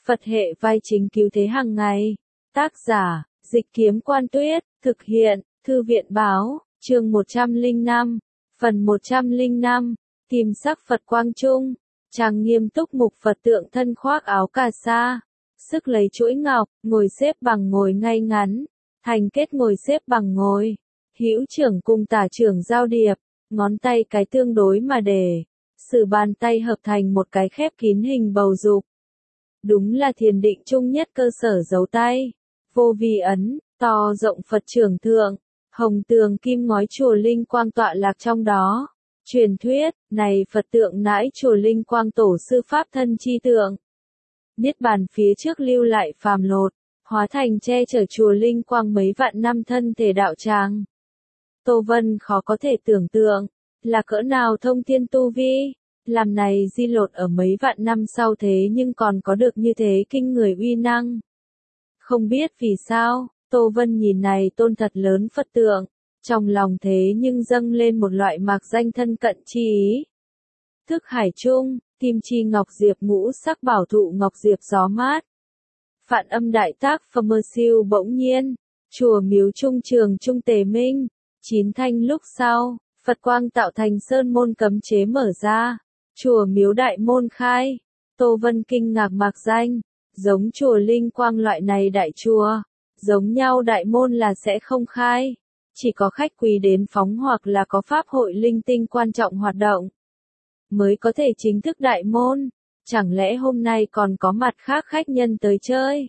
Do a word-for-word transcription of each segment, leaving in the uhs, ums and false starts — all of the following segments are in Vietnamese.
Phật hệ vai chính cứu thế hàng ngày. Tác giả, Dịch Kiếm Quan Tuyết, thực hiện, Thư viện Báo, chương một trăm lẻ năm, phần một trăm lẻ năm, kim sắc Phật Quang Trung, trang nghiêm túc mục Phật tượng thân khoác áo cà sa, sức lấy chuỗi ngọc, ngồi xếp bằng ngồi ngay ngắn, thành kết ngồi xếp bằng ngồi, hữu trưởng cùng tả trưởng giao điệp, ngón tay cái tương đối mà để, sử bàn tay hợp thành một cái khép kín hình bầu dục. Đúng là thiền định chung nhất cơ sở giấu tay, vô vi ấn, to rộng Phật trưởng thượng, hồng tường kim ngói chùa Linh Quang tọa lạc trong đó. Truyền thuyết, này Phật tượng nãi chùa Linh Quang tổ sư Pháp thân chi tượng. Niết bàn phía trước lưu lại phàm lột, hóa thành che chở chùa Linh Quang mấy vạn năm thân thể đạo tràng. Tô Vân khó có thể tưởng tượng, là cỡ nào thông thiên tu vi, làm này di lột ở mấy vạn năm sau thế nhưng còn có được như thế kinh người uy năng. Không biết vì sao, Tô Vân nhìn này tôn thật lớn Phật tượng, trong lòng thế nhưng dâng lên một loại mạc danh thân cận chi ý. Thức hải trung, kim chi ngọc diệp ngũ sắc bảo thụ ngọc diệp gió mát. Phạn âm đại tác phơ mơ siêu bỗng nhiên, chùa miếu trung trường trung tề minh, chín thanh lúc sau, Phật quang tạo thành sơn môn cấm chế mở ra, chùa miếu đại môn khai. Tô Vân kinh ngạc mạc danh, giống chùa Linh Quang loại này đại chùa, giống nhau đại môn là sẽ không khai, chỉ có khách quý đến phóng hoặc là có pháp hội linh tinh quan trọng hoạt động, mới có thể chính thức đại môn, chẳng lẽ hôm nay còn có mặt khác khách nhân tới chơi?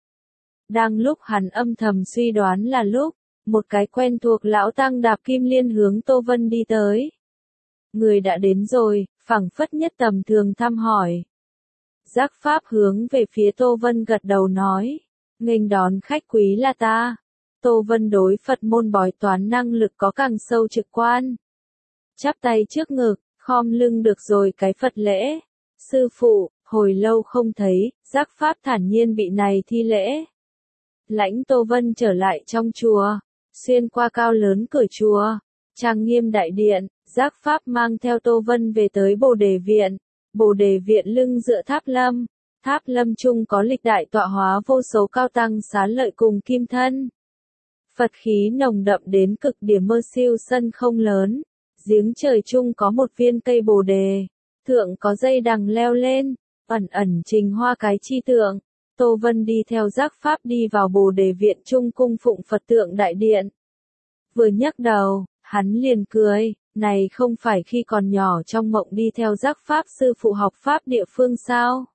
Đang lúc hắn âm thầm suy đoán là lúc, một cái quen thuộc lão tăng đạp kim liên hướng Tô Vân đi tới. Người đã đến rồi, phảng phất nhất tầm thường thăm hỏi. Giác pháp hướng về phía Tô Vân gật đầu nói, nghênh đón khách quý là ta. Tô Vân đối Phật môn bói toán năng lực có càng sâu trực quan. Chắp tay trước ngực, khom lưng được rồi cái Phật lễ. Sư phụ, hồi lâu không thấy, giác pháp thản nhiên bị này thi lễ. Lãnh Tô Vân trở lại trong chùa, xuyên qua cao lớn cửa chùa, trang nghiêm đại điện, giác pháp mang theo Tô Vân về tới Bồ Đề Viện. Bồ Đề Viện lưng dựa tháp lâm, tháp lâm chung có lịch đại tọa hóa vô số cao tăng xá lợi cùng kim thân. Phật khí nồng đậm đến cực điểm mơ siêu sân không lớn, giếng trời chung có một viên cây bồ đề, thượng có dây đằng leo lên, ẩn ẩn trình hoa cái chi tượng. Tô Vân đi theo giác pháp đi vào Bồ Đề Viện trung cung phụng Phật tượng đại điện. Vừa nhấc đầu, hắn liền cười, này không phải khi còn nhỏ trong mộng đi theo giác pháp sư phụ học pháp địa phương sao?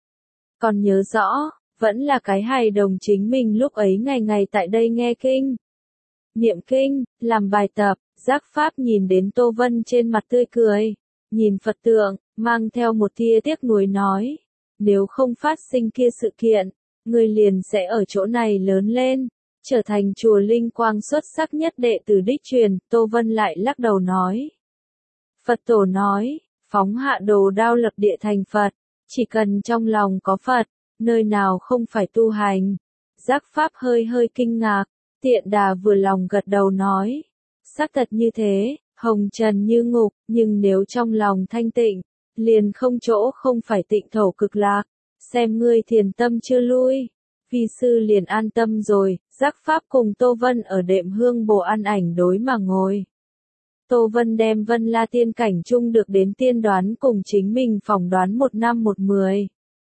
Còn nhớ rõ, vẫn là cái hài đồng chính mình lúc ấy ngày ngày tại đây nghe kinh, niệm kinh, làm bài tập. Giác pháp nhìn đến Tô Vân trên mặt tươi cười, nhìn Phật tượng, mang theo một tia tiếc nuối nói, nếu không phát sinh kia sự kiện, người liền sẽ ở chỗ này lớn lên, trở thành chùa Linh Quang xuất sắc nhất đệ tử đích truyền. Tô Vân lại lắc đầu nói, Phật tổ nói, phóng hạ đồ đao lập địa thành Phật, chỉ cần trong lòng có Phật, nơi nào không phải tu hành. Giác pháp hơi hơi kinh ngạc, tiện đà vừa lòng gật đầu nói, xác thật như thế, hồng trần như ngục, nhưng nếu trong lòng thanh tịnh, liền không chỗ không phải tịnh thổ cực lạc. Xem ngươi thiền tâm chưa lui, vi sư liền an tâm rồi. Giác pháp cùng Tô Vân ở đệm hương bồ an ảnh đối mà ngồi. Tô Vân đem Vân La tiên cảnh chung được đến tiên đoán cùng chính mình phỏng đoán một năm một mười.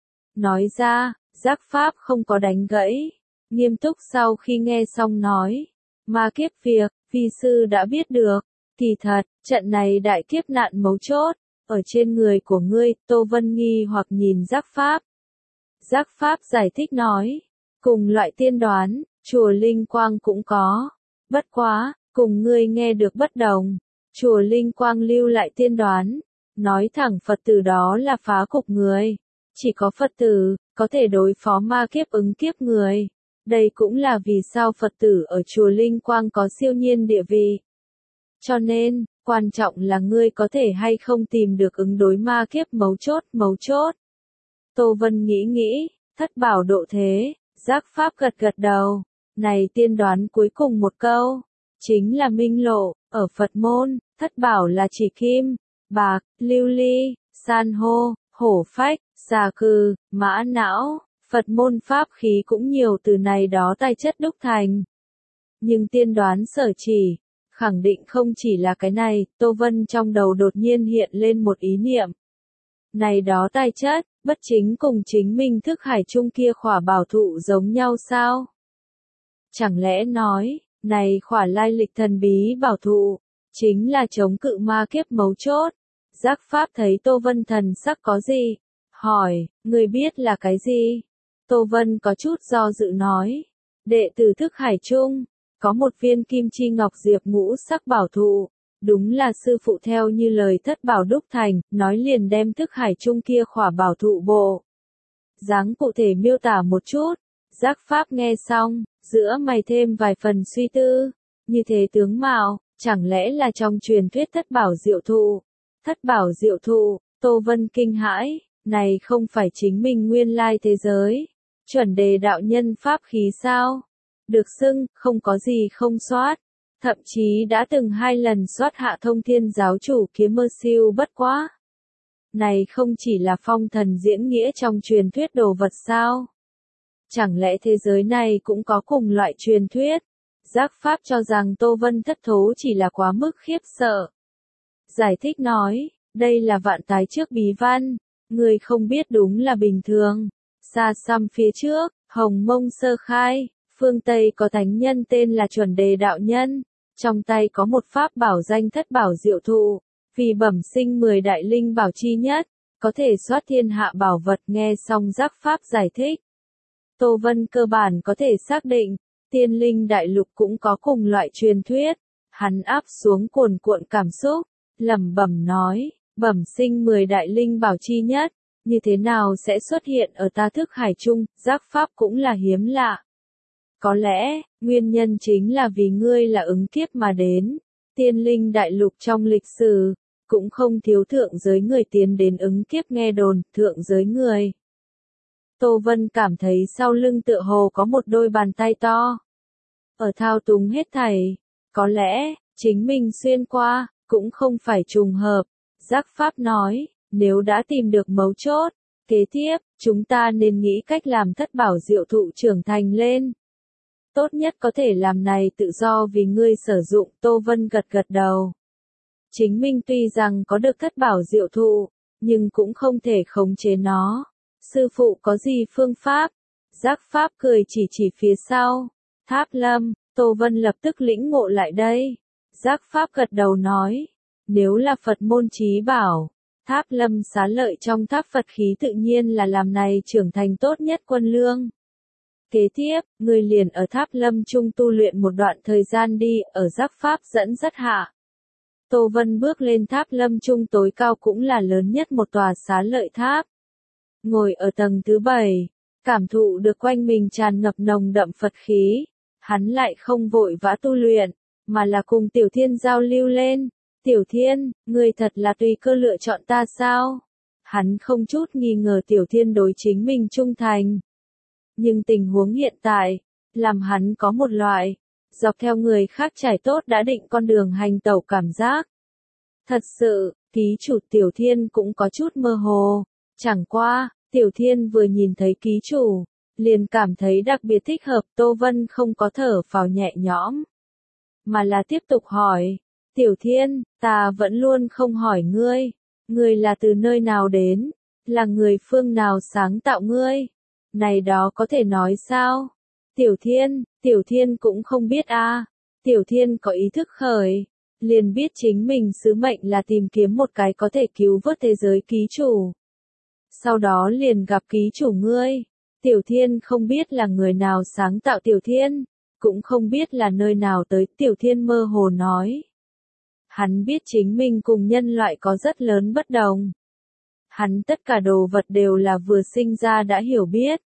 Nói ra, giác pháp không có đánh gãy, nghiêm túc sau khi nghe xong nói, ma kiếp việc, vi sư đã biết được, kỳ thật, trận này đại kiếp nạn mấu chốt, ở trên người của ngươi. Tô Vân nghi hoặc nhìn giác pháp. Giác pháp giải thích nói, cùng loại tiên đoán, chùa Linh Quang cũng có, bất quá, cùng ngươi nghe được bất đồng. Chùa Linh Quang lưu lại tiên đoán, nói thẳng Phật tử đó là phá cục người, chỉ có Phật tử có thể đối phó ma kiếp ứng kiếp người. Đây cũng là vì sao Phật tử ở chùa Linh Quang có siêu nhiên địa vị. Cho nên, quan trọng là ngươi có thể hay không tìm được ứng đối ma kiếp mấu chốt, mấu chốt. Tô Vân nghĩ nghĩ, thất bảo độ thế, giác pháp gật gật đầu, này tiên đoán cuối cùng một câu, chính là minh lộ. Ở Phật môn, thất bảo là chỉ kim, bạc, lưu ly, san hô, hổ phách, xà cừ, mã não, Phật môn pháp khí cũng nhiều từ này đó tài chất đúc thành. Nhưng tiên đoán sở chỉ, khẳng định không chỉ là cái này, Tô Vân trong đầu đột nhiên hiện lên một ý niệm. Này đó tài chất, bất chính cùng chính mình thức hải chung kia khỏa bảo thụ giống nhau sao? Chẳng lẽ nói, này khỏa lai lịch thần bí bảo thụ, chính là chống cự ma kiếp mấu chốt. Giác Pháp thấy Tô Vân thần sắc có gì? Hỏi, người biết là cái gì? Tô Vân có chút do dự nói, đệ tử thức hải chung, có một viên kim chi ngọc diệp ngũ sắc bảo thụ, đúng là sư phụ theo như lời thất bảo đúc thành, nói liền đem thức hải chung kia khỏa bảo thụ bộ. Dáng cụ thể miêu tả một chút, Giác Pháp nghe xong, giữa mày thêm vài phần suy tư, như thế tướng mạo, chẳng lẽ là trong truyền thuyết thất bảo diệu thụ? Thất bảo diệu thụ, Tô Vân kinh hãi, này không phải chính mình nguyên lai thế giới, chuẩn đề đạo nhân pháp khí sao? Được xưng, không có gì không soát, thậm chí đã từng hai lần soát hạ thông thiên giáo chủ kiếm mơ siêu bất quá. Này không chỉ là phong thần diễn nghĩa trong truyền thuyết đồ vật sao? Chẳng lẽ thế giới này cũng có cùng loại truyền thuyết? Giác Pháp cho rằng Tô Vân thất thố chỉ là quá mức khiếp sợ. Giải thích nói, đây là vạn tái trước bí văn, người không biết đúng là bình thường. Xa xăm phía trước, Hồng Mông sơ khai, phương Tây có thánh nhân tên là Chuẩn Đề đạo nhân, trong tay có một pháp bảo danh thất bảo diệu thụ, vì bẩm sinh mười đại linh bảo chi nhất, có thể soát thiên hạ bảo vật. Nghe xong Giác Pháp giải thích, Tô Vân cơ bản có thể xác định, tiên linh đại lục cũng có cùng loại truyền thuyết. Hắn áp xuống cuồn cuộn cảm xúc, lẩm bẩm nói, bẩm sinh mười đại linh bảo chi nhất, như thế nào sẽ xuất hiện ở ta thức hải chung? Giác Pháp cũng là hiếm lạ. Có lẽ, nguyên nhân chính là vì ngươi là ứng kiếp mà đến. Tiên linh đại lục trong lịch sử, cũng không thiếu thượng giới người tiến đến ứng kiếp nghe đồn, thượng giới người. Tô Vân cảm thấy sau lưng tựa hồ có một đôi bàn tay to. Ở thao túng hết thảy, có lẽ, chính mình xuyên qua, cũng không phải trùng hợp. Giác Pháp nói, nếu đã tìm được mấu chốt, kế tiếp, chúng ta nên nghĩ cách làm thất bảo diệu thụ trưởng thành lên. Tốt nhất có thể làm này tự do vì ngươi sử dụng. Tô Vân gật gật đầu. Chính mình tuy rằng có được thất bảo diệu thụ, nhưng cũng không thể khống chế nó. Sư phụ có gì phương pháp? Giác Pháp cười chỉ chỉ phía sau. Tháp Lâm, Tô Vân lập tức lĩnh ngộ lại đây. Giác Pháp gật đầu nói, nếu là Phật môn chí bảo, Tháp Lâm xá lợi trong tháp Phật khí tự nhiên là làm này trưởng thành tốt nhất quân lương. Kế tiếp, người liền ở Tháp Lâm chung tu luyện một đoạn thời gian đi, ở Giác Pháp dẫn dắt hạ. Tô Vân bước lên Tháp Lâm chung tối cao cũng là lớn nhất một tòa xá lợi tháp. Ngồi ở tầng thứ bảy, cảm thụ được quanh mình tràn ngập nồng đậm Phật khí, hắn lại không vội vã tu luyện, mà là cùng Tiểu Thiên giao lưu lên. Tiểu Thiên, người thật là tùy cơ lựa chọn ta sao? Hắn không chút nghi ngờ Tiểu Thiên đối chính mình trung thành. Nhưng tình huống hiện tại, làm hắn có một loại, dọc theo người khác trải tốt đã định con đường hành tẩu cảm giác. Thật sự, ký chủ Tiểu Thiên cũng có chút mơ hồ. Chẳng qua, Tiểu Thiên vừa nhìn thấy ký chủ, liền cảm thấy đặc biệt thích hợp. Tô Vân không có thở phào nhẹ nhõm, mà là tiếp tục hỏi, Tiểu Thiên, ta vẫn luôn không hỏi ngươi, ngươi là từ nơi nào đến, là người phương nào sáng tạo ngươi, này đó có thể nói sao? Tiểu Thiên, Tiểu Thiên cũng không biết a. À. Tiểu Thiên có ý thức khởi, liền biết chính mình sứ mệnh là tìm kiếm một cái có thể cứu vớt thế giới ký chủ. Sau đó liền gặp ký chủ ngươi. Tiểu Thiên không biết là người nào sáng tạo Tiểu Thiên, cũng không biết là nơi nào tới. Tiểu Thiên mơ hồ nói. Hắn biết chính mình cùng nhân loại có rất lớn bất đồng. Hắn tất cả đồ vật đều là vừa sinh ra đã hiểu biết.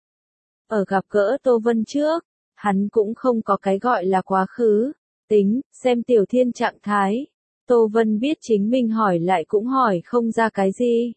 Ở gặp gỡ Tô Vân trước, hắn cũng không có cái gọi là quá khứ. Tính, xem Tiểu Thiên trạng thái. Tô Vân biết chính mình hỏi lại cũng hỏi không ra cái gì.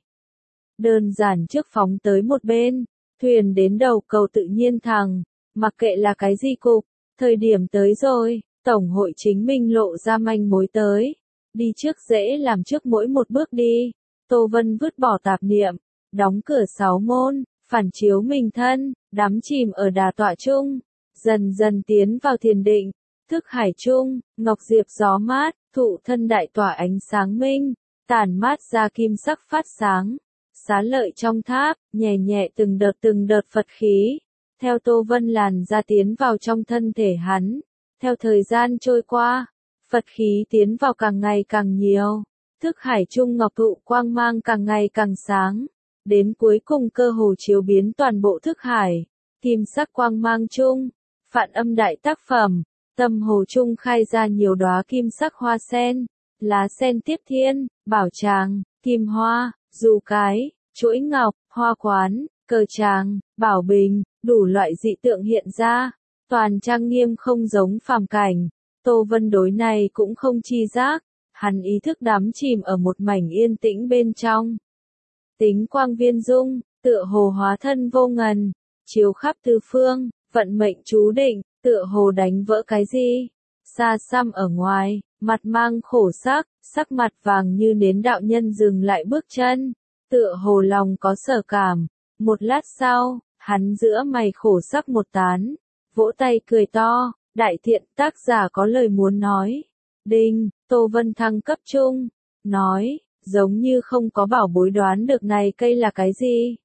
Đơn giản trước phóng tới một bên, thuyền đến đầu cầu tự nhiên thẳng, mặc kệ là cái gì cục, thời điểm tới rồi, Tổng hội chính mình lộ ra manh mối tới. Đi trước dễ làm trước mỗi một bước đi. Tô Vân vứt bỏ tạp niệm, đóng cửa sáu môn, phản chiếu mình thân, đắm chìm ở đà tọa chung, dần dần tiến vào thiền định, thức hải chung, ngọc diệp gió mát, thụ thân đại tỏa ánh sáng minh, tản mát ra kim sắc phát sáng, xá lợi trong tháp, nhẹ nhẹ từng đợt từng đợt Phật khí, theo Tô Vân làn ra tiến vào trong thân thể hắn, theo thời gian trôi qua, Phật khí tiến vào càng ngày càng nhiều, thức hải chung ngọc thụ quang mang càng ngày càng sáng, đến cuối cùng cơ hồ chiếu biến toàn bộ thức hải, kim sắc quang mang chung, phạn âm đại tác phẩm, tâm hồ chung khai ra nhiều đóa kim sắc hoa sen, lá sen tiếp thiên, bảo tràng, kim hoa, dù cái, chuỗi ngọc, hoa quán, cờ tràng, bảo bình, đủ loại dị tượng hiện ra, toàn trang nghiêm không giống phàm cảnh. Tô Vân đối này cũng không chi giác, hắn ý thức đắm chìm ở một mảnh yên tĩnh bên trong. Tính quang viên dung, tựa hồ hóa thân vô ngần, chiếu khắp tứ phương, vận mệnh chú định, tựa hồ đánh vỡ cái gì. Xa xăm ở ngoài, mặt mang khổ sắc, sắc mặt vàng như nến đạo nhân dừng lại bước chân, tựa hồ lòng có sở cảm. Một lát sau, hắn giữa mày khổ sắc một tán, vỗ tay cười to, đại thiện tác giả có lời muốn nói. Đinh, Tô Vân thăng cấp chung, nói, giống như không có bảo bối đoán được này cây là cái gì.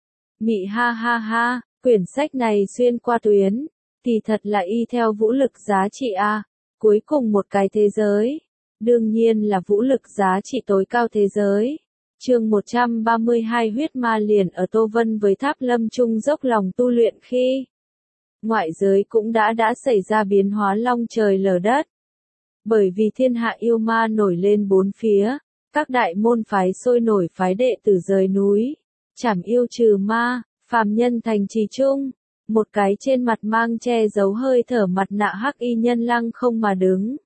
Mị ha ha ha, quyển sách này xuyên qua tuyến, thì thật là y theo vũ lực giá trị a, cuối cùng một cái thế giới, đương nhiên là vũ lực giá trị tối cao thế giới. Chương một trăm ba mươi hai huyết ma liền ở Tô Vân với Tháp Lâm chung dốc lòng tu luyện khi ngoại giới cũng đã đã xảy ra biến hóa long trời lở đất. Bởi vì thiên hạ yêu ma nổi lên bốn phía, các đại môn phái sôi nổi phái đệ tử rời núi, trảm yêu trừ ma, phàm nhân thành trì chung, một cái trên mặt mang che giấu hơi thở mặt nạ hắc y nhân lăng không mà đứng.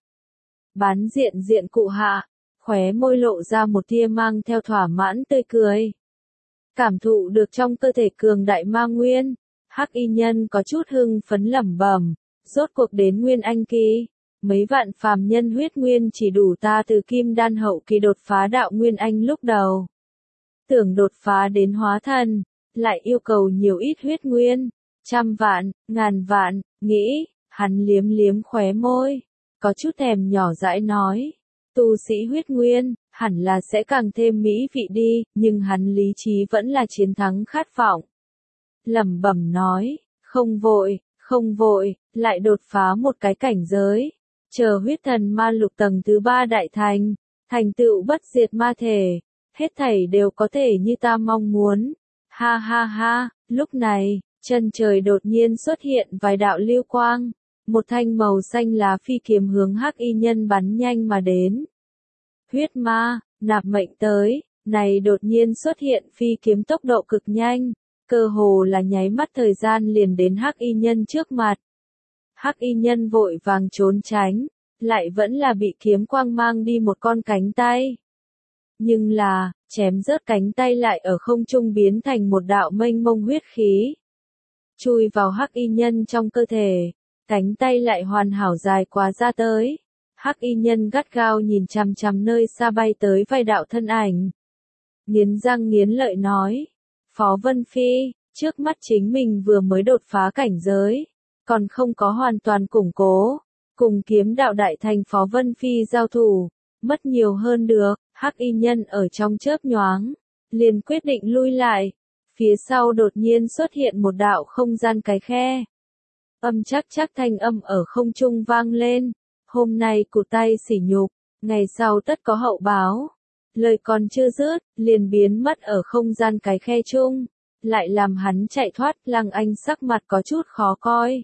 Bán diện diện cụ hạ, khóe môi lộ ra một tia mang theo thỏa mãn tươi cười. Cảm thụ được trong cơ thể cường đại ma nguyên, hắc y nhân có chút hưng phấn lẩm bẩm, rốt cuộc đến nguyên anh kỳ, mấy vạn phàm nhân huyết nguyên chỉ đủ ta từ kim đan hậu kỳ đột phá đạo nguyên anh lúc đầu. Tưởng đột phá đến hóa thần, lại yêu cầu nhiều ít huyết nguyên, trăm vạn, ngàn vạn, nghĩ, hắn liếm liếm khóe môi, có chút thèm nhỏ dãi nói, tu sĩ huyết nguyên, hẳn là sẽ càng thêm mỹ vị đi, nhưng hắn lý trí vẫn là chiến thắng khát vọng. Lẩm bẩm nói, không vội, không vội, lại đột phá một cái cảnh giới, chờ huyết thần ma lục tầng thứ ba đại thành, thành tựu bất diệt ma thể, hết thảy đều có thể như ta mong muốn. Ha ha ha, lúc này, chân trời đột nhiên xuất hiện vài đạo lưu quang, một thanh màu xanh lá phi kiếm hướng hắc y nhân bắn nhanh mà đến. Huyết ma, nạp mệnh tới, này đột nhiên xuất hiện phi kiếm tốc độ cực nhanh, cơ hồ là nháy mắt thời gian liền đến hắc y nhân trước mặt. Hắc y nhân vội vàng trốn tránh, lại vẫn là bị kiếm quang mang đi một con cánh tay. Nhưng là, chém rớt cánh tay lại ở không trung biến thành một đạo mênh mông huyết khí. Chui vào hắc y nhân trong cơ thể, cánh tay lại hoàn hảo dài quá ra tới. Hắc y nhân gắt gao nhìn chằm chằm nơi xa bay tới vài đạo thân ảnh. Nghiến răng nghiến lợi nói, Phó Vân Phi, trước mắt chính mình vừa mới đột phá cảnh giới, còn không có hoàn toàn củng cố, cùng kiếm đạo đại thành Phó Vân Phi giao thủ, mất nhiều hơn được, hắc y nhân ở trong chớp nhoáng, liền quyết định lui lại, phía sau đột nhiên xuất hiện một đạo không gian cái khe. Âm chắc chắc thanh âm ở không trung vang lên, hôm nay cụt tay sỉ nhục, ngày sau tất có hậu báo. Lời còn chưa dứt, liền biến mất ở không gian cái khe chung, lại làm hắn chạy thoát. Lăng Anh sắc mặt có chút khó coi.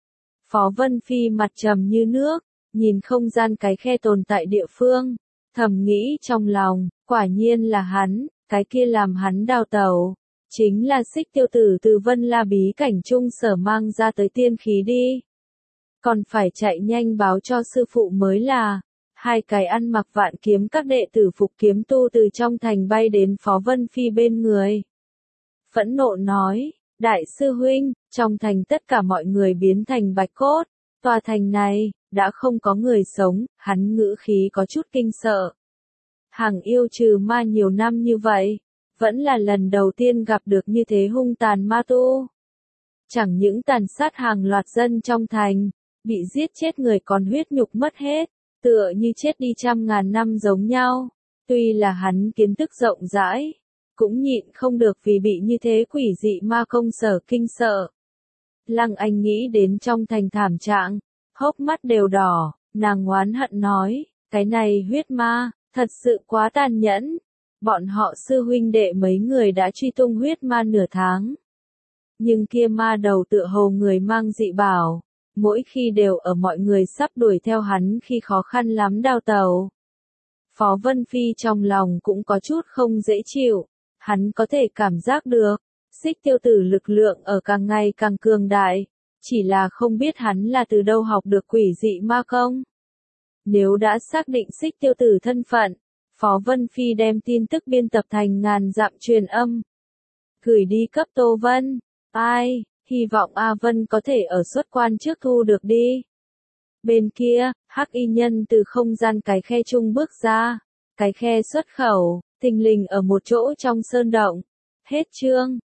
Phó Vân Phi mặt trầm như nước, nhìn không gian cái khe tồn tại địa phương, thầm nghĩ trong lòng, quả nhiên là hắn, cái kia làm hắn đào tẩu, chính là Xích Tiêu Tử từ Vân La bí cảnh chung sở mang ra tới tiên khí đi. Còn phải chạy nhanh báo cho sư phụ mới là. Hai cái ăn mặc vạn kiếm các đệ tử phục kiếm tu từ trong thành bay đến Phó Vân Phi bên người. Phẫn nộ nói, đại sư huynh, trong thành tất cả mọi người biến thành bạch cốt, tòa thành này, đã không có người sống, hắn ngữ khí có chút kinh sợ. Hàng yêu trừ ma nhiều năm như vậy, Vẫn là lần đầu tiên gặp được như thế hung tàn ma tu. Chẳng những tàn sát hàng loạt dân trong thành, bị giết chết người còn huyết nhục mất hết, tựa như chết đi trăm ngàn năm giống nhau. Tuy là hắn kiến thức rộng rãi, cũng nhịn không được vì bị như thế quỷ dị ma công sở kinh sợ. Lăng Anh nghĩ đến trong thành thảm trạng, hốc mắt đều đỏ, nàng oán hận nói, cái này huyết ma, thật sự quá tàn nhẫn. Bọn họ sư huynh đệ mấy người đã truy tung huyết ma nửa tháng. Nhưng kia ma đầu tựa hồ người mang dị bảo, mỗi khi đều ở mọi người sắp đuổi theo hắn khi khó khăn lắm đào tàu. Phó Vân Phi trong lòng cũng có chút không dễ chịu, hắn có thể cảm giác được, Xích Tiêu Tử lực lượng ở càng ngày càng cường đại, chỉ là không biết hắn là từ đâu học được quỷ dị ma công. Nếu đã xác định Xích Tiêu Tử thân phận, Phó Vân Phi đem tin tức biên tập thành ngàn dặm truyền âm, gửi đi cấp Tô Vân. Ai, hy vọng A Vân có thể ở xuất quan trước thu được đi. Bên kia, Hắc Y Nhân từ không gian cái khe chung bước ra, cái khe xuất khẩu, thình lình ở một chỗ trong sơn động. Hết chương.